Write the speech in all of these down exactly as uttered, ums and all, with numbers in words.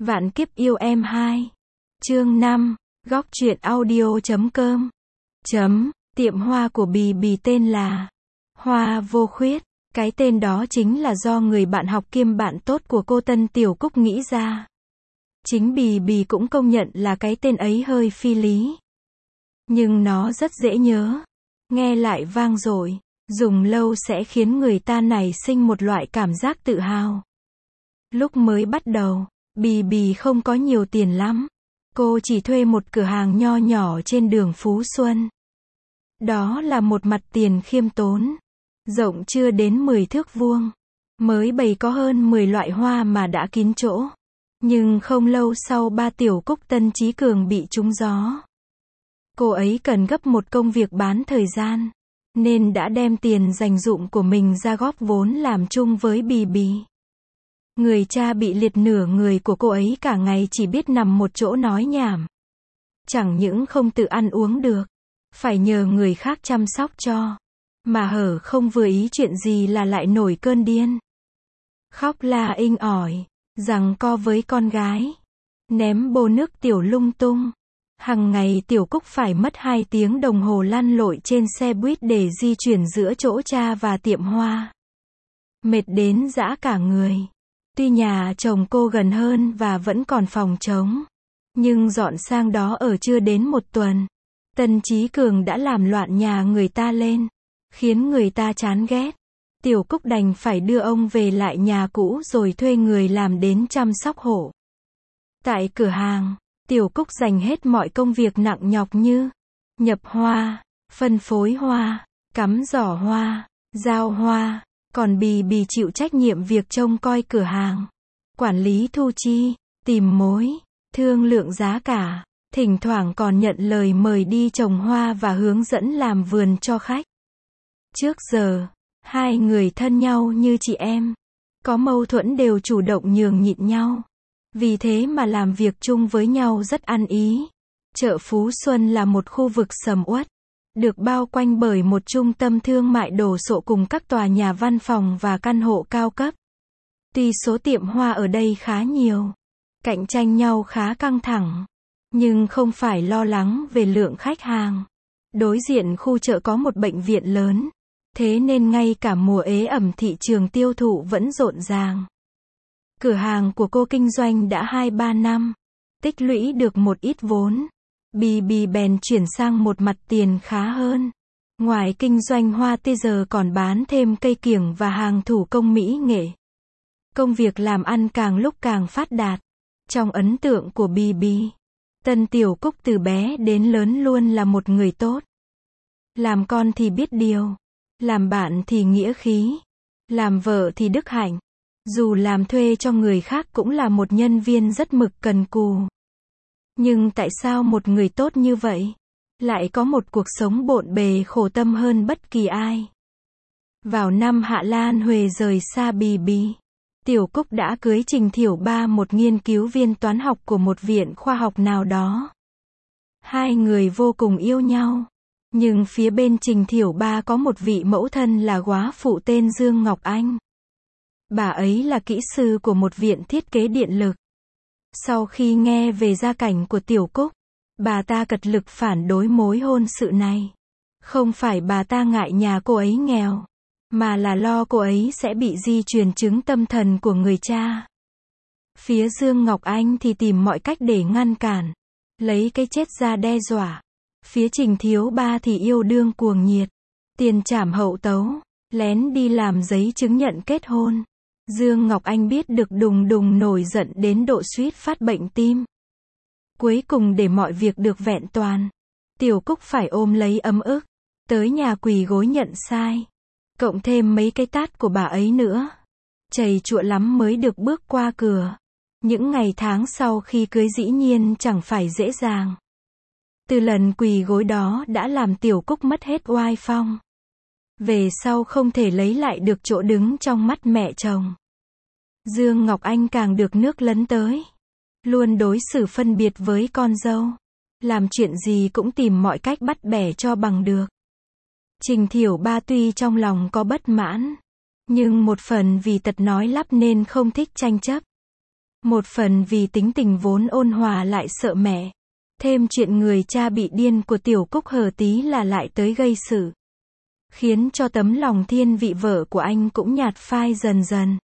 Vạn kiếp yêu em hai. Chương năm. Góc truyện audio chấm com. Chấm. Tiệm hoa của Bì Bì tên là Hoa Vô Khuyết. Cái tên đó chính là do người bạn học kiêm bạn tốt của cô Tân Tiểu Cúc nghĩ ra. Chính Bì Bì cũng công nhận là cái tên ấy hơi phi lý. Nhưng nó rất dễ nhớ. Nghe lại vang dội. Dùng lâu sẽ khiến người ta nảy sinh một loại cảm giác tự hào. Lúc mới bắt đầu, Bì Bì không có nhiều tiền lắm. Cô chỉ thuê một cửa hàng nho nhỏ trên đường Phú Xuân. Đó là một mặt tiền khiêm tốn. Rộng chưa đến mười thước vuông. Mới bày có hơn mười loại hoa mà đã kín chỗ. Nhưng không lâu sau ba Tiểu Cúc Tân Trí Cường bị trúng gió. Cô ấy cần gấp một công việc bán thời gian. Nên đã đem tiền dành dụm của mình ra góp vốn làm chung với Bì Bì. Người cha bị liệt nửa người của cô ấy cả ngày chỉ biết nằm một chỗ nói nhảm. Chẳng những không tự ăn uống được, phải nhờ người khác chăm sóc cho. Mà hở không vừa ý chuyện gì là lại nổi cơn điên. Khóc la inh ỏi, giằng co với con gái. Ném bô nước tiểu lung tung. Hằng ngày Tiểu Cúc phải mất hai tiếng đồng hồ lăn lội trên xe buýt để di chuyển giữa chỗ cha và tiệm hoa. Mệt đến rã cả người. Tuy nhà chồng cô gần hơn và vẫn còn phòng trống. Nhưng dọn sang đó ở chưa đến một tuần. Tân Trí Cường đã làm loạn nhà người ta lên. Khiến người ta chán ghét. Tiểu Cúc đành phải đưa ông về lại nhà cũ rồi thuê người làm đến chăm sóc hộ. Tại cửa hàng, Tiểu Cúc dành hết mọi công việc nặng nhọc như nhập hoa, phân phối hoa, cắm giỏ hoa, giao hoa. Còn Bì Bì chịu trách nhiệm việc trông coi cửa hàng, quản lý thu chi, tìm mối, thương lượng giá cả, thỉnh thoảng còn nhận lời mời đi trồng hoa và hướng dẫn làm vườn cho khách. Trước giờ, hai người thân nhau như chị em, có mâu thuẫn đều chủ động nhường nhịn nhau. Vì thế mà làm việc chung với nhau rất ăn ý. Chợ Phú Xuân là một khu vực sầm uất, được bao quanh bởi một trung tâm thương mại đồ sộ cùng các tòa nhà văn phòng và căn hộ cao cấp. Tuy số tiệm hoa ở đây khá nhiều, cạnh tranh nhau khá căng thẳng, nhưng không phải lo lắng về lượng khách hàng. Đối diện khu chợ có một bệnh viện lớn, thế nên ngay cả mùa ế ẩm thị trường tiêu thụ vẫn rộn ràng. Cửa hàng của cô kinh doanh đã hai ba năm, tích lũy được một ít vốn. Bì Bì bèn chuyển sang một mặt tiền khá hơn. Ngoài kinh doanh hoa tươi giờ còn bán thêm cây kiểng và hàng thủ công mỹ nghệ. Công việc làm ăn càng lúc càng phát đạt. Trong ấn tượng của Bì Bì, Tân Tiểu Cúc từ bé đến lớn luôn là một người tốt. Làm con thì biết điều, làm bạn thì nghĩa khí, làm vợ thì đức hạnh. Dù làm thuê cho người khác cũng là một nhân viên rất mực cần cù. Nhưng tại sao một người tốt như vậy lại có một cuộc sống bộn bề khổ tâm hơn bất kỳ ai? Vào năm Hạ Lan Huệ rời xa Bì Bì, Tiểu Cúc đã cưới Trình Thiểu Ba, một nghiên cứu viên toán học của một viện khoa học nào đó. Hai người vô cùng yêu nhau. Nhưng phía bên Trình Thiểu Ba có một vị mẫu thân là góa phụ tên Dương Ngọc Anh. Bà ấy là kỹ sư của một viện thiết kế điện lực. Sau khi nghe về gia cảnh của Tiểu Cúc, bà ta cật lực phản đối mối hôn sự này. Không phải bà ta ngại nhà cô ấy nghèo, mà là lo cô ấy sẽ bị di truyền chứng tâm thần của người cha. Phía Dương Ngọc Anh thì tìm mọi cách để ngăn cản, lấy cái chết ra đe dọa. Phía Trình Thiếu Ba thì yêu đương cuồng nhiệt, tiền trảm hậu tấu, lén đi làm giấy chứng nhận kết hôn. Dương Ngọc Anh biết được đùng đùng nổi giận đến độ suýt phát bệnh tim. Cuối cùng để mọi việc được vẹn toàn, Tiểu Cúc phải ôm lấy ấm ức, tới nhà quỳ gối nhận sai. Cộng thêm mấy cái tát của bà ấy nữa. Chầy chụa lắm mới được bước qua cửa. Những ngày tháng sau khi cưới dĩ nhiên chẳng phải dễ dàng. Từ lần quỳ gối đó đã làm Tiểu Cúc mất hết oai phong. Về sau không thể lấy lại được chỗ đứng trong mắt mẹ chồng. Dương Ngọc Anh càng được nước lấn tới. Luôn đối xử phân biệt với con dâu. Làm chuyện gì cũng tìm mọi cách bắt bẻ cho bằng được. Trình Thiểu Ba tuy trong lòng có bất mãn, nhưng một phần vì tật nói lắp nên không thích tranh chấp. Một phần vì tính tình vốn ôn hòa lại sợ mẹ. Thêm chuyện người cha bị điên của Tiểu Cúc hờ tí là lại tới gây sự. Khiến cho tấm lòng thiên vị vợ của anh cũng nhạt phai dần dần.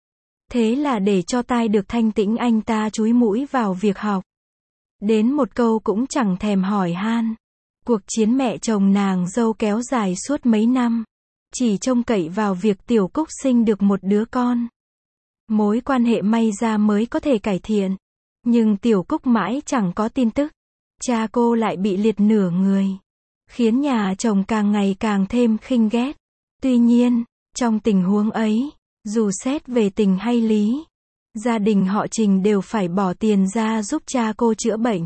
Thế là để cho tai được thanh tĩnh anh ta chúi mũi vào việc học. Đến một câu cũng chẳng thèm hỏi han. Cuộc chiến mẹ chồng nàng dâu kéo dài suốt mấy năm. Chỉ trông cậy vào việc Tiểu Cúc sinh được một đứa con. Mối quan hệ may ra mới có thể cải thiện. Nhưng Tiểu Cúc mãi chẳng có tin tức. Cha cô lại bị liệt nửa người. Khiến nhà chồng càng ngày càng thêm khinh ghét. Tuy nhiên, trong tình huống ấy, dù xét về tình hay lý, gia đình họ Trình đều phải bỏ tiền ra giúp cha cô chữa bệnh.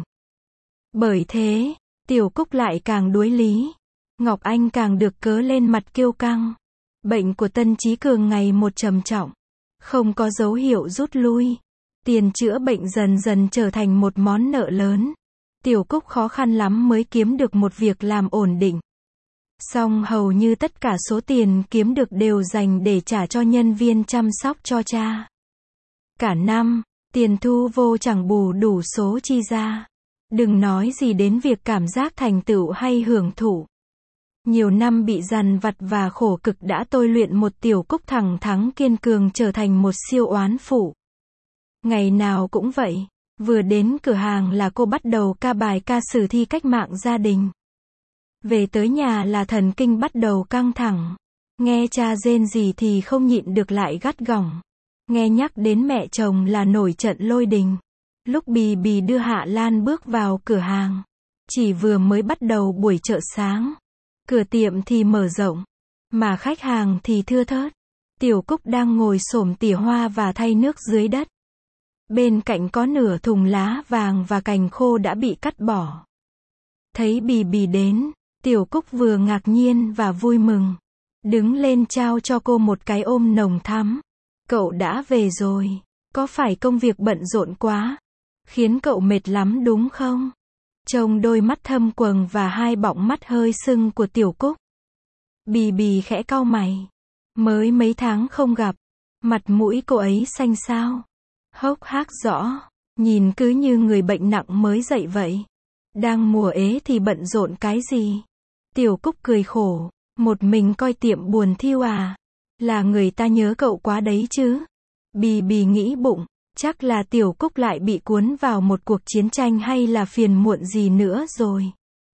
Bởi thế, Tiểu Cúc lại càng đuối lý. Ngọc Anh càng được cớ lên mặt kiêu căng. Bệnh của Tân Chí Cường ngày một trầm trọng. Không có dấu hiệu rút lui. Tiền chữa bệnh dần dần trở thành một món nợ lớn. Tiểu Cúc khó khăn lắm mới kiếm được một việc làm ổn định. Song hầu như tất cả số tiền kiếm được đều dành để trả cho nhân viên chăm sóc cho cha. Cả năm, tiền thu vô chẳng bù đủ số chi ra. Đừng nói gì đến việc cảm giác thành tựu hay hưởng thụ. Nhiều năm bị dằn vặt và khổ cực đã tôi luyện một Tiểu Cúc thẳng thắn kiên cường trở thành một siêu oán phụ. Ngày nào cũng vậy. Vừa đến cửa hàng là cô bắt đầu ca bài ca sử thi cách mạng gia đình. Về tới nhà là thần kinh bắt đầu căng thẳng. Nghe cha rên gì thì không nhịn được lại gắt gỏng. Nghe nhắc đến mẹ chồng là nổi trận lôi đình. Lúc Bì Bì đưa Hạ Lan bước vào cửa hàng. Chỉ vừa mới bắt đầu buổi chợ sáng. Cửa tiệm thì mở rộng. Mà khách hàng thì thưa thớt. Tiểu Cúc đang ngồi xổm tỉa hoa và thay nước dưới đất. Bên cạnh có nửa thùng lá vàng và cành khô đã bị cắt bỏ. Thấy Bì Bì đến, Tiểu Cúc vừa ngạc nhiên và vui mừng. Đứng lên trao cho cô một cái ôm nồng thắm. Cậu đã về rồi. Có phải công việc bận rộn quá? Khiến cậu mệt lắm đúng không? Trông đôi mắt thâm quầng và hai bọng mắt hơi sưng của Tiểu Cúc. Bì Bì khẽ cau mày. Mới mấy tháng không gặp. Mặt mũi cô ấy xanh xao. Hốc hác rõ. Nhìn cứ như người bệnh nặng mới dậy vậy. Đang mùa ế thì bận rộn cái gì? Tiểu Cúc cười khổ. Một mình coi tiệm buồn thiêu à? Là người ta nhớ cậu quá đấy chứ? Bì Bì nghĩ bụng. Chắc là Tiểu Cúc lại bị cuốn vào một cuộc chiến tranh hay là phiền muộn gì nữa rồi.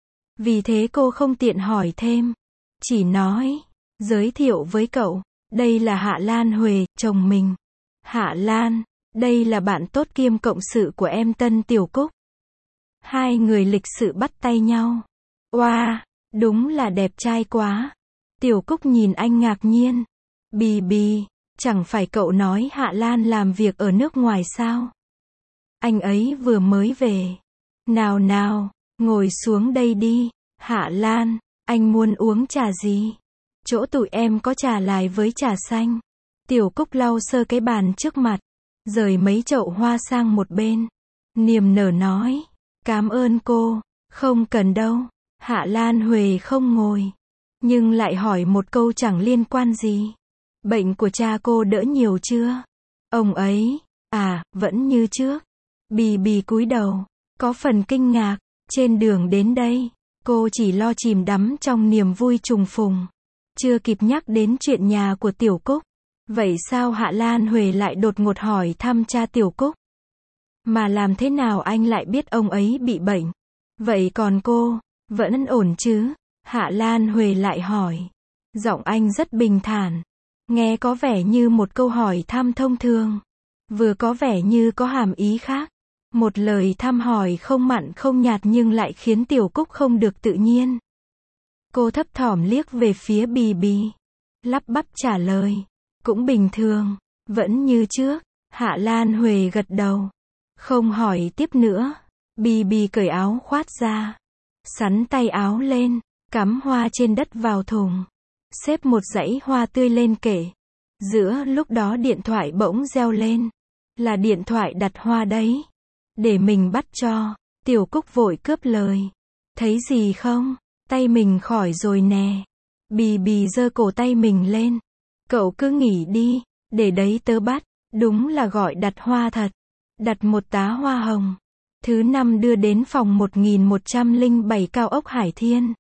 Vì thế cô không tiện hỏi thêm. Chỉ nói. Giới thiệu với cậu. Đây là Hạ Lan Huệ, chồng mình. Hạ Lan. Đây là bạn tốt kiêm cộng sự của em Tân Tiểu Cúc. Hai người lịch sự bắt tay nhau. Oa, wow, đúng là đẹp trai quá. Tiểu Cúc nhìn anh ngạc nhiên. Bì Bì, chẳng phải cậu nói Hạ Lan làm việc ở nước ngoài sao? Anh ấy vừa mới về. Nào nào, ngồi xuống đây đi. Hạ Lan, anh muốn uống trà gì? Chỗ tụi em có trà lài với trà xanh. Tiểu Cúc lau sơ cái bàn trước mặt. Rời mấy chậu hoa sang một bên. Niềm nở nói. Cảm ơn cô. Không cần đâu. Hạ Lan Huệ không ngồi. Nhưng lại hỏi một câu chẳng liên quan gì. Bệnh của cha cô đỡ nhiều chưa? Ông ấy, à, vẫn như trước. Bì Bì cúi đầu. Có phần kinh ngạc. Trên đường đến đây, cô chỉ lo chìm đắm trong niềm vui trùng phùng. Chưa kịp nhắc đến chuyện nhà của Tiểu Cúc. Vậy sao Hạ Lan Huệ lại đột ngột hỏi thăm cha Tiểu Cúc? Mà làm thế nào anh lại biết ông ấy bị bệnh? Vậy còn cô, vẫn ổn chứ? Hạ Lan Huệ lại hỏi. Giọng anh rất bình thản. Nghe có vẻ như một câu hỏi thăm thông thường. Vừa có vẻ như có hàm ý khác. Một lời thăm hỏi không mặn không nhạt nhưng lại khiến Tiểu Cúc không được tự nhiên. Cô thấp thỏm liếc về phía Bì Bì. Lắp bắp trả lời. Cũng bình thường, vẫn như trước. Hạ Lan Huệ gật đầu. Không hỏi tiếp nữa. Bì Bì cởi áo khoác ra. Sắn tay áo lên. Cắm hoa trên đất vào thùng. Xếp một dãy hoa tươi lên kệ. Giữa lúc đó điện thoại bỗng reo lên. Là điện thoại đặt hoa đấy. Để mình bắt cho. Tiểu Cúc vội cướp lời. Thấy gì không? Tay mình khỏi rồi nè. Bì Bì giơ cổ tay mình lên. Cậu cứ nghỉ đi. Để đấy tớ bắt. Đúng là gọi đặt hoa thật. đặt một tá hoa hồng. Thứ năm đưa đến phòng một nghìn một trăm lẻ bảy cao ốc Hải Thiên.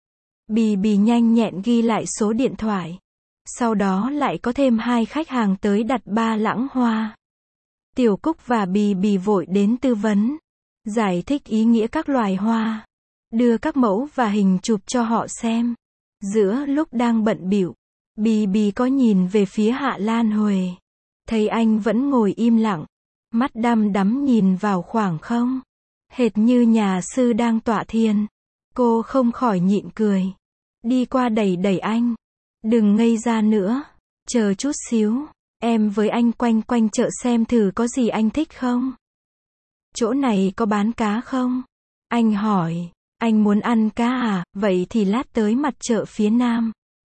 Bì bì nhanh nhẹn ghi lại số điện thoại. Sau đó lại có thêm hai khách hàng tới đặt ba lẵng hoa. Tiểu Cúc và Bì bì vội đến tư vấn, giải thích ý nghĩa các loài hoa, đưa các mẫu và hình chụp cho họ xem. Giữa lúc đang bận bịu, Bì bì có nhìn về phía Hạ Lan Huệ. Thấy anh vẫn ngồi im lặng, mắt đăm đắm nhìn vào khoảng không, hệt như nhà sư đang tọa thiền. Cô không khỏi nhịn cười. Đi qua đẩy đẩy anh. Đừng ngây ra nữa. Chờ chút xíu. Em với anh quanh quanh chợ xem thử có gì anh thích không? Chỗ này có bán cá không? Anh hỏi. Anh muốn ăn cá à? Vậy thì lát tới mặt chợ phía nam.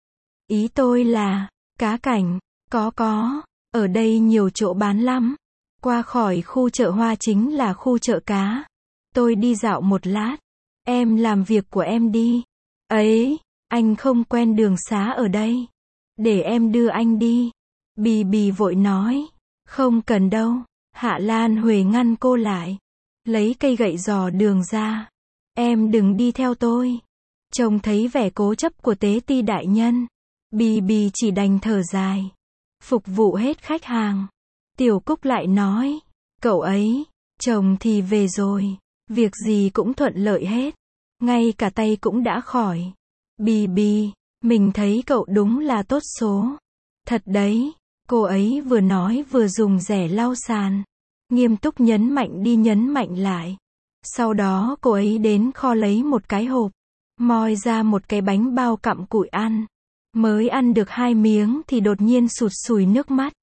Ý tôi là, cá cảnh. Có có. Ở đây nhiều chỗ bán lắm. Qua khỏi khu chợ hoa chính là khu chợ cá. Tôi đi dạo một lát. Em làm việc của em đi. Ấy, anh không quen đường xá ở đây. Để em đưa anh đi. Bì bì vội nói. Không cần đâu. Hạ Lan Huệ ngăn cô lại. Lấy cây gậy dò đường ra. Em đừng đi theo tôi. Trông thấy vẻ cố chấp của tế ti đại nhân. Bì bì chỉ đành thở dài. Phục vụ hết khách hàng. Tiểu Cúc lại nói. Cậu ấy, chồng thì về rồi. Việc gì cũng thuận lợi hết. Ngay cả tay cũng đã khỏi. Bì bì, mình thấy cậu đúng là tốt số. Thật đấy, cô ấy vừa nói vừa dùng rẻ lau sàn. Nghiêm túc nhấn mạnh đi nhấn mạnh lại. Sau đó cô ấy đến kho lấy một cái hộp. Moi ra một cái bánh bao cặm cụi ăn. Mới ăn được hai miếng thì đột nhiên sụt sùi nước mắt.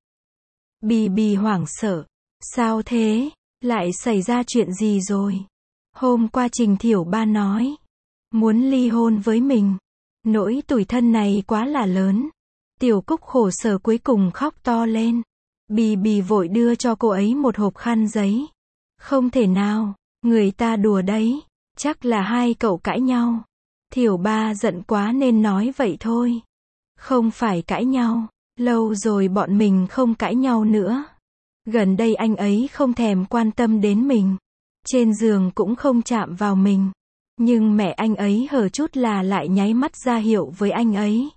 Bì bì hoảng sợ. Sao thế? Lại xảy ra chuyện gì rồi? Hôm qua Trình Thiểu Ba nói. Muốn ly hôn với mình. Nỗi tủi thân này quá là lớn. Tiểu Cúc khổ sở cuối cùng khóc to lên. Bì bì vội đưa cho cô ấy một hộp khăn giấy. Không thể nào, người ta đùa đấy. Chắc là hai cậu cãi nhau. Thiểu Ba giận quá nên nói vậy thôi. Không phải cãi nhau. Lâu rồi bọn mình không cãi nhau nữa. Gần đây anh ấy không thèm quan tâm đến mình. Trên giường cũng không chạm vào mình. Nhưng mẹ anh ấy hở chút là lại nháy mắt ra hiệu với anh ấy.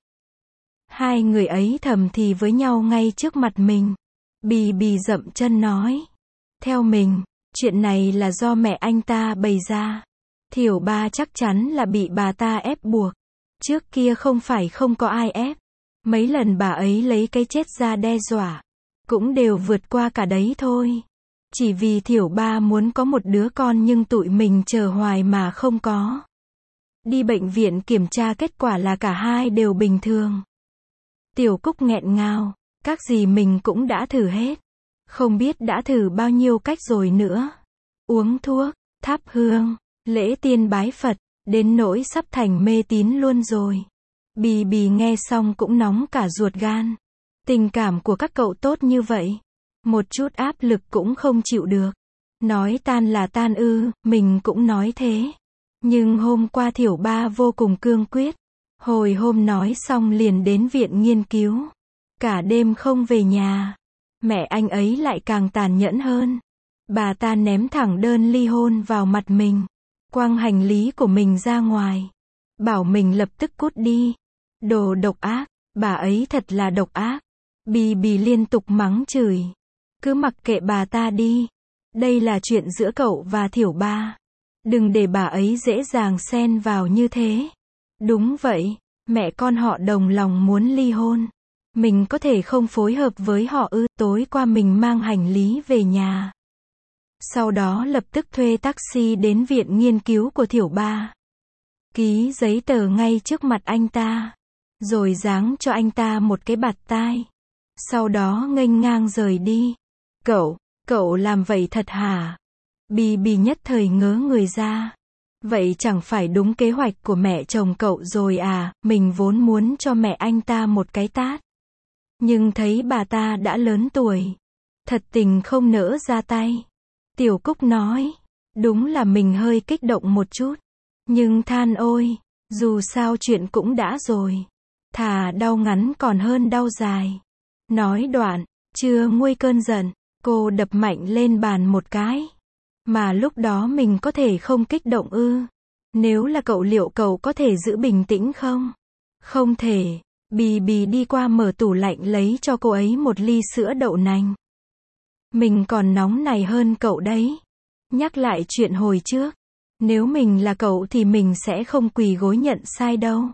Hai người ấy thầm thì với nhau ngay trước mặt mình. Bì bì dậm chân nói. Theo mình, chuyện này là do mẹ anh ta bày ra. Thiểu Ba chắc chắn là bị bà ta ép buộc. Trước kia không phải không có ai ép. Mấy lần bà ấy lấy cái chết ra đe dọa. Cũng đều vượt qua cả đấy thôi. Chỉ vì Thiểu Ba muốn có một đứa con nhưng tụi mình chờ hoài mà không có. Đi bệnh viện kiểm tra kết quả là cả hai đều bình thường. Tiểu Cúc nghẹn ngào. Các gì mình cũng đã thử hết. Không biết đã thử bao nhiêu cách rồi nữa. Uống thuốc, thắp hương, lễ tiên bái Phật, đến nỗi sắp thành mê tín luôn rồi. Bì bì nghe xong cũng nóng cả ruột gan. Tình cảm của các cậu tốt như vậy. Một chút áp lực cũng không chịu được. Nói tan là tan ư, mình cũng nói thế. Nhưng hôm qua Thiểu Ba vô cùng cương quyết. Hồi hôm nói xong liền đến viện nghiên cứu. Cả đêm không về nhà. Mẹ anh ấy lại càng tàn nhẫn hơn. Bà ta ném thẳng đơn ly hôn vào mặt mình. Quăng hành lý của mình ra ngoài. Bảo mình lập tức cút đi. Đồ độc ác. Bà ấy thật là độc ác. Bì bì liên tục mắng chửi. Cứ mặc kệ bà ta đi. Đây là chuyện giữa cậu và Thiểu Ba. Đừng để bà ấy dễ dàng xen vào như thế. Đúng vậy, mẹ con họ đồng lòng muốn ly hôn. Mình có thể không phối hợp với họ ư? Tối qua mình mang hành lý về nhà. Sau đó lập tức thuê taxi đến viện nghiên cứu của Thiểu Ba. Ký giấy tờ ngay trước mặt anh ta. Rồi giáng cho anh ta một cái bạt tai. Sau đó nghênh ngang rời đi. Cậu, cậu làm vậy thật hả? Bì bì nhất thời ngớ người ra. Vậy chẳng phải đúng kế hoạch của mẹ chồng cậu rồi à? Mình vốn muốn cho mẹ anh ta một cái tát. Nhưng thấy bà ta đã lớn tuổi. Thật tình không nỡ ra tay. Tiểu Cúc nói. Đúng là mình hơi kích động một chút. Nhưng than ôi, dù sao chuyện cũng đã rồi. Thà đau ngắn còn hơn đau dài. Nói đoạn, chưa nguôi cơn giận. Cô đập mạnh lên bàn một cái. Mà lúc đó mình có thể không kích động ư? Nếu là cậu liệu cậu có thể giữ bình tĩnh không? Không thể. Bì bì đi qua mở tủ lạnh lấy cho cô ấy một ly sữa đậu nành. Mình còn nóng này hơn cậu đấy. Nhắc lại chuyện hồi trước. Nếu mình là cậu thì mình sẽ không quỳ gối nhận sai đâu.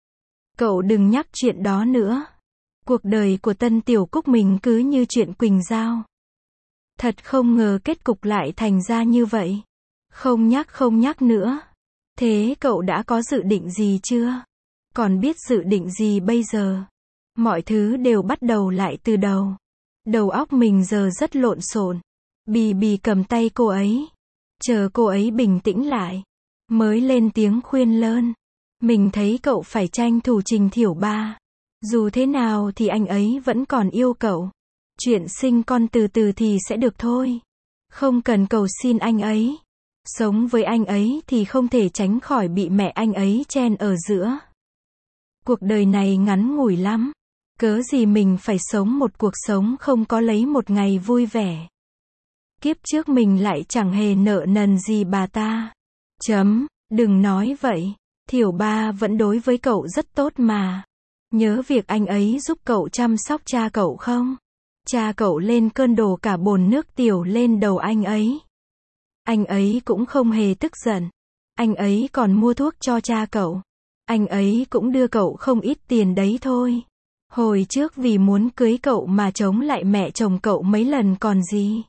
Cậu đừng nhắc chuyện đó nữa. Cuộc đời của Tân Tiểu Cúc mình cứ như chuyện Quỳnh Giao. Thật không ngờ kết cục lại thành ra như vậy. Không nhắc không nhắc nữa. Thế cậu đã có dự định gì chưa? Còn biết dự định gì bây giờ? Mọi thứ đều bắt đầu lại từ đầu. Đầu óc mình giờ rất lộn xộn. Bì bì cầm tay cô ấy. Chờ cô ấy bình tĩnh lại. Mới lên tiếng khuyên lơn. Mình thấy cậu phải tranh thủ Trình Thiểu Ba. Dù thế nào thì anh ấy vẫn còn yêu cậu. Chuyện sinh con từ từ thì sẽ được thôi. Không cần cầu xin anh ấy. Sống với anh ấy thì không thể tránh khỏi bị mẹ anh ấy chen ở giữa. Cuộc đời này ngắn ngủi lắm. Cớ gì mình phải sống một cuộc sống không có lấy một ngày vui vẻ. Kiếp trước mình lại chẳng hề nợ nần gì bà ta. Chấm, đừng nói vậy. Thiểu Ba vẫn đối với cậu rất tốt mà. Nhớ việc anh ấy giúp cậu chăm sóc cha cậu không? Cha cậu lên cơn đổ cả bồn nước tiểu lên đầu anh ấy. Anh ấy cũng không hề tức giận. Anh ấy còn mua thuốc cho cha cậu. Anh ấy cũng đưa cậu không ít tiền đấy thôi. Hồi trước vì muốn cưới cậu mà chống lại mẹ chồng cậu mấy lần còn gì.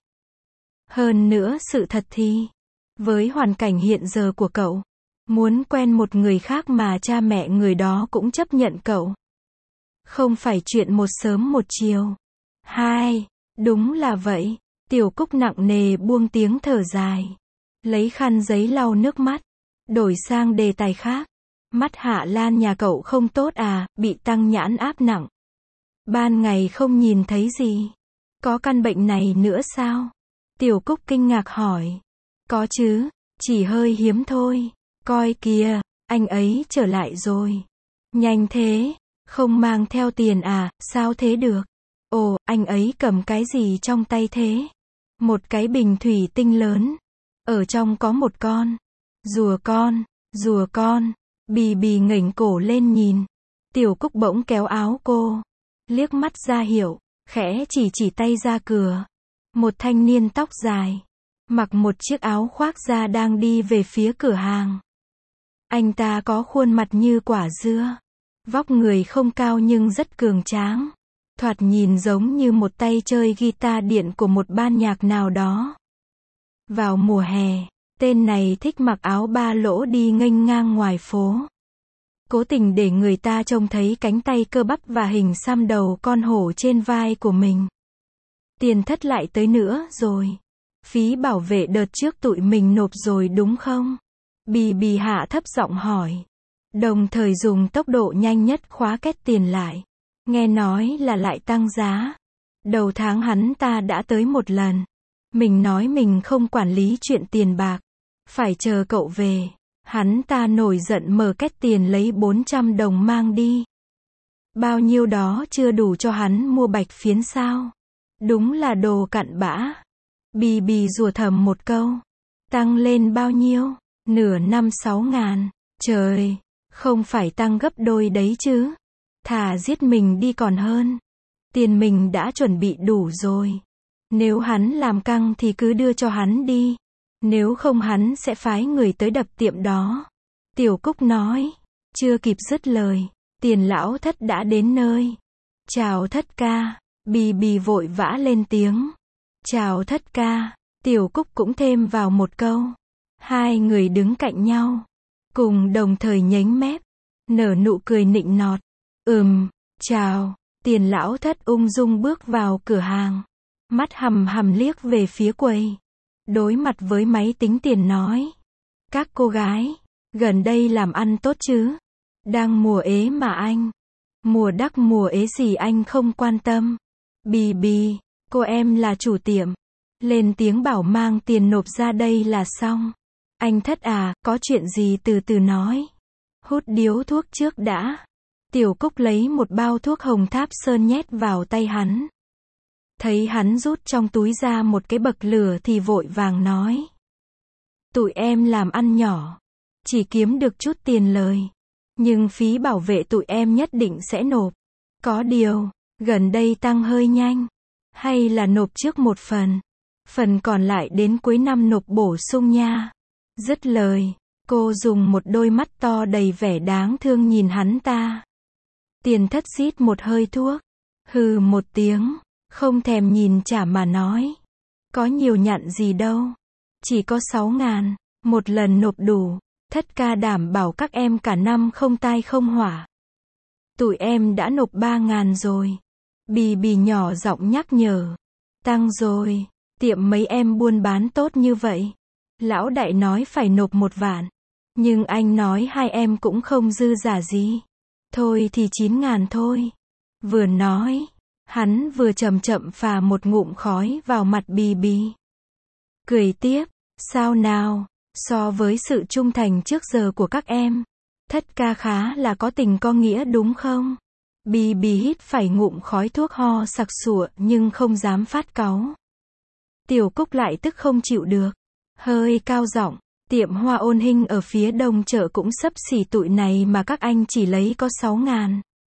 Hơn nữa sự thật thì, với hoàn cảnh hiện giờ của cậu, muốn quen một người khác mà cha mẹ người đó cũng chấp nhận cậu. Không phải chuyện một sớm một chiều. Hai, đúng là vậy. Tiểu Cúc nặng nề buông tiếng thở dài. Lấy khăn giấy lau nước mắt. Đổi sang đề tài khác. Mắt Hạ Lan nhà cậu không tốt à, bị tăng nhãn áp nặng. Ban ngày không nhìn thấy gì. Có căn bệnh này nữa sao? Tiểu Cúc kinh ngạc hỏi. Có chứ, chỉ hơi hiếm thôi. Coi kìa, anh ấy trở lại rồi. Nhanh thế, không mang theo tiền à, sao thế được? Ồ, anh ấy cầm cái gì trong tay thế? Một cái bình thủy tinh lớn. Ở trong có một con. Rùa con, rùa con. Bì bì ngẩng cổ lên nhìn. Tiểu Cúc bỗng kéo áo cô. Liếc mắt ra hiệu, khẽ chỉ chỉ tay ra cửa. Một thanh niên tóc dài. Mặc một chiếc áo khoác da đang đi về phía cửa hàng. Anh ta có khuôn mặt như quả dưa. Vóc người không cao nhưng rất cường tráng. Thoạt nhìn giống như một tay chơi guitar điện của một ban nhạc nào đó. Vào mùa hè, tên này thích mặc áo ba lỗ đi nghênh ngang ngoài phố. Cố tình để người ta trông thấy cánh tay cơ bắp và hình xăm đầu con hổ trên vai của mình. Tiền thất lại tới nữa rồi. Phí bảo vệ đợt trước tụi mình nộp rồi đúng không? Bì bì hạ thấp giọng hỏi. Đồng thời dùng tốc độ nhanh nhất khóa két tiền lại. Nghe nói là lại tăng giá. Đầu tháng hắn ta đã tới một lần. Mình nói mình không quản lý chuyện tiền bạc. Phải chờ cậu về. Hắn ta nổi giận mở két tiền lấy bốn trăm đồng mang đi. Bao nhiêu đó chưa đủ cho hắn mua bạch phiến sao? Đúng là đồ cặn bã. Bì bì rủa thầm một câu. Tăng lên bao nhiêu? Nửa năm sáu ngàn. Trời, không phải tăng gấp đôi đấy chứ. Thà giết mình đi còn hơn. Tiền mình đã chuẩn bị đủ rồi. Nếu hắn làm căng thì cứ đưa cho hắn đi. Nếu không hắn sẽ phái người tới đập tiệm đó. Tiểu Cúc nói. Chưa kịp dứt lời. Tiền lão thất đã đến nơi. Chào thất ca. Bì bì vội vã lên tiếng. Chào thất ca. Tiểu Cúc cũng thêm vào một câu. Hai người đứng cạnh nhau. Cùng đồng thời nhếch mép. Nở nụ cười nịnh nọt. Ừm, chào. Tiền lão thất ung dung bước vào cửa hàng. Mắt hằm hằm liếc về phía quầy. Đối mặt với máy tính tiền nói. Các cô gái, gần đây làm ăn tốt chứ? Đang mùa ế mà anh. Mùa đắc mùa ế gì anh không quan tâm. Bì bì, cô em là chủ tiệm. Lên tiếng bảo mang tiền nộp ra đây là xong. Anh thất à, có chuyện gì từ từ nói. Hút điếu thuốc trước đã. Tiểu Cúc lấy một bao thuốc hồng tháp sơn nhét vào tay hắn. Thấy hắn rút trong túi ra một cái bậc lửa thì vội vàng nói. Tụi em làm ăn nhỏ, chỉ kiếm được chút tiền lời. Nhưng phí bảo vệ tụi em nhất định sẽ nộp. Có điều, gần đây tăng hơi nhanh. Hay là nộp trước một phần. Phần còn lại đến cuối năm nộp bổ sung nha. Dứt lời, cô dùng một đôi mắt to đầy vẻ đáng thương nhìn hắn ta. Tiền Thất rít một hơi thuốc. Hừ một tiếng, không thèm nhìn trả mà nói. Có nhiều nhặn gì đâu. Chỉ có sáu ngàn, một lần nộp đủ. Thất ca đảm bảo các em cả năm không tai không họa. Tụi em đã nộp ba ngàn rồi. Bì bì nhỏ giọng nhắc nhở. Tăng rồi, tiệm mấy em buôn bán tốt như vậy. Lão đại nói phải nộp một vạn. Nhưng anh nói hai em cũng không dư giả gì. Thôi thì chín ngàn thôi. Vừa nói, hắn vừa chậm chậm phà một ngụm khói vào mặt bì bì. Cười tiếp, sao nào, so với sự trung thành trước giờ của các em, thất ca khá là có tình có nghĩa đúng không? Bì bì hít phải ngụm khói thuốc ho sặc sụa nhưng không dám phát cáu. Tiểu Cúc lại tức không chịu được. Hơi cao giọng, tiệm hoa Ôn Hinh ở phía đông chợ cũng xấp xỉ tụi này mà các anh chỉ lấy có sáu ngàn.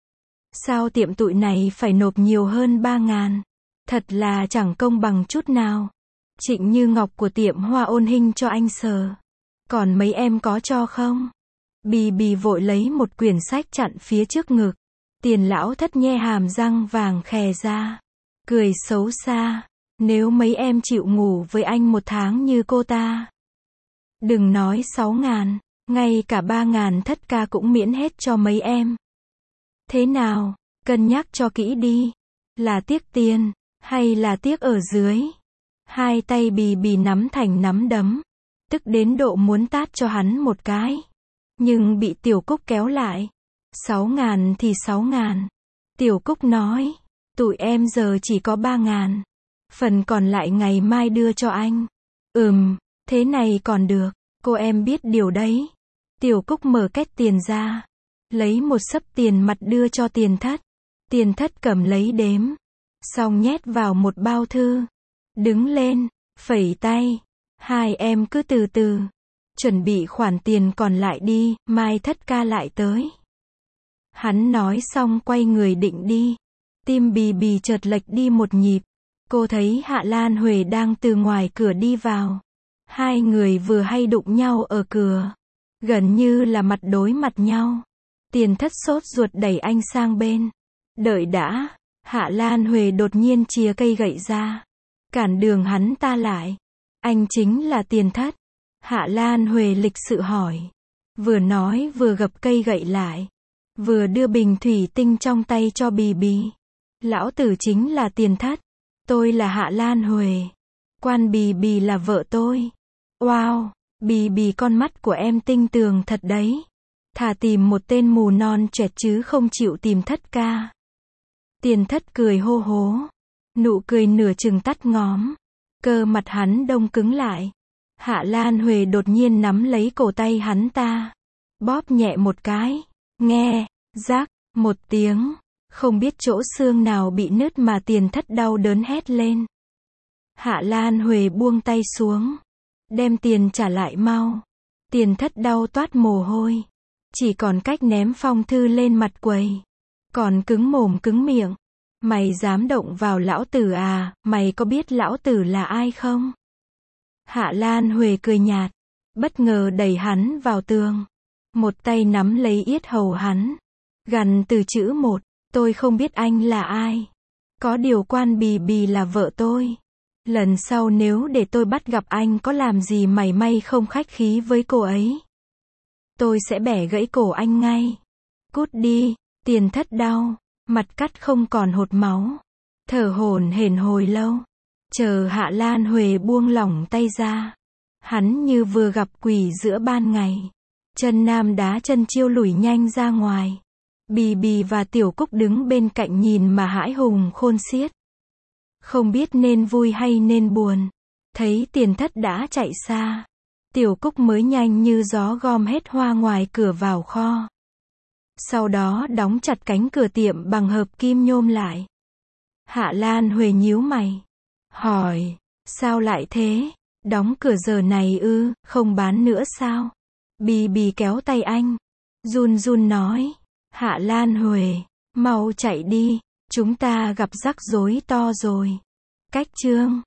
Sao tiệm tụi này phải nộp nhiều hơn ba ngàn? Thật là chẳng công bằng chút nào. Trịnh Như Ngọc của tiệm hoa Ôn Hinh cho anh sờ. Còn mấy em có cho không? Bì bì vội lấy một quyển sách chặn phía trước ngực. Tiền lão thất nhe hàm răng vàng khè ra. Cười xấu xa. Nếu mấy em chịu ngủ với anh một tháng như cô ta. Đừng nói sáu ngàn, ngay cả ba ngàn thất ca cũng miễn hết cho mấy em. Thế nào, cân nhắc cho kỹ đi. Là tiếc tiền, hay là tiếc ở dưới? Hai tay bì bì nắm thành nắm đấm. Tức đến độ muốn tát cho hắn một cái. Nhưng bị Tiểu Cúc kéo lại. Sáu ngàn thì sáu ngàn. Tiểu Cúc nói, tụi em giờ chỉ có ba ngàn. Phần còn lại ngày mai đưa cho anh. Ừm, thế này còn được, cô em biết điều đấy. Tiểu Cúc mở két tiền ra. Lấy một xấp tiền mặt đưa cho Tiền Thất. Tiền Thất cầm lấy đếm. Xong nhét vào một bao thư. Đứng lên, phẩy tay. Hai em cứ từ từ. Chuẩn bị khoản tiền còn lại đi, mai thất ca lại tới. Hắn nói xong quay người định đi. Tim bì bì chợt lệch đi một nhịp. Cô thấy Hạ Lan Huệ đang từ ngoài cửa đi vào. Hai người vừa hay đụng nhau ở cửa. Gần như là mặt đối mặt nhau. Tiền Thất sốt ruột đẩy anh sang bên. Đợi đã. Hạ Lan Huệ đột nhiên chìa cây gậy ra. Cản đường hắn ta lại. Anh chính là Tiền Thất. Hạ Lan Huệ lịch sự hỏi. Vừa nói vừa gập cây gậy lại. Vừa đưa bình thủy tinh trong tay cho bì bì. Lão tử chính là Tiền Thất. Tôi là Hạ Lan Huệ. Quan bì bì là vợ tôi. Wow, bì bì con mắt của em tinh tường thật đấy. Thà tìm một tên mù non choẹt chứ không chịu tìm thất ca. Tiền Thất cười hô hố. Nụ cười nửa chừng tắt ngóm. Cơ mặt hắn đông cứng lại. Hạ Lan Huệ đột nhiên nắm lấy cổ tay hắn ta. Bóp nhẹ một cái. Nghe, rác, một tiếng. Không biết chỗ xương nào bị nứt mà Tiền Thất đau đớn hét lên. Hạ Lan Huệ buông tay xuống. Đem tiền trả lại mau. Tiền Thất đau toát mồ hôi. Chỉ còn cách ném phong thư lên mặt quầy. Còn cứng mồm cứng miệng. Mày dám động vào lão tử à, mày có biết lão tử là ai không? Hạ Lan Huệ cười nhạt. Bất ngờ đẩy hắn vào tường. Một tay nắm lấy yết hầu hắn. Gằn từ chữ một. Tôi không biết anh là ai. Có điều quan bì bì là vợ tôi. Lần sau nếu để tôi bắt gặp anh có làm gì mảy may không khách khí với cô ấy. Tôi sẽ bẻ gãy cổ anh ngay. Cút đi. Tiền Thất đau. Mặt cắt không còn hột máu. Thở hổn hển hồi lâu. Chờ Hạ Lan Huệ buông lỏng tay ra. Hắn như vừa gặp quỷ giữa ban ngày. Chân nam đá chân chiêu lủi nhanh ra ngoài. Bì bì và Tiểu Cúc đứng bên cạnh nhìn mà hãi hùng khôn xiết. Không biết nên vui hay nên buồn. Thấy Tiền Thất đã chạy xa. Tiểu Cúc mới nhanh như gió gom hết hoa ngoài cửa vào kho. Sau đó đóng chặt cánh cửa tiệm bằng hợp kim nhôm lại. Hạ Lan Huệ nhíu mày. Hỏi, sao lại thế? Đóng cửa giờ này ư, không bán nữa sao? Bì bì kéo tay anh. Run run nói. Hạ Lan Huệ, mau chạy đi. Chúng ta gặp rắc rối to rồi. Cách chương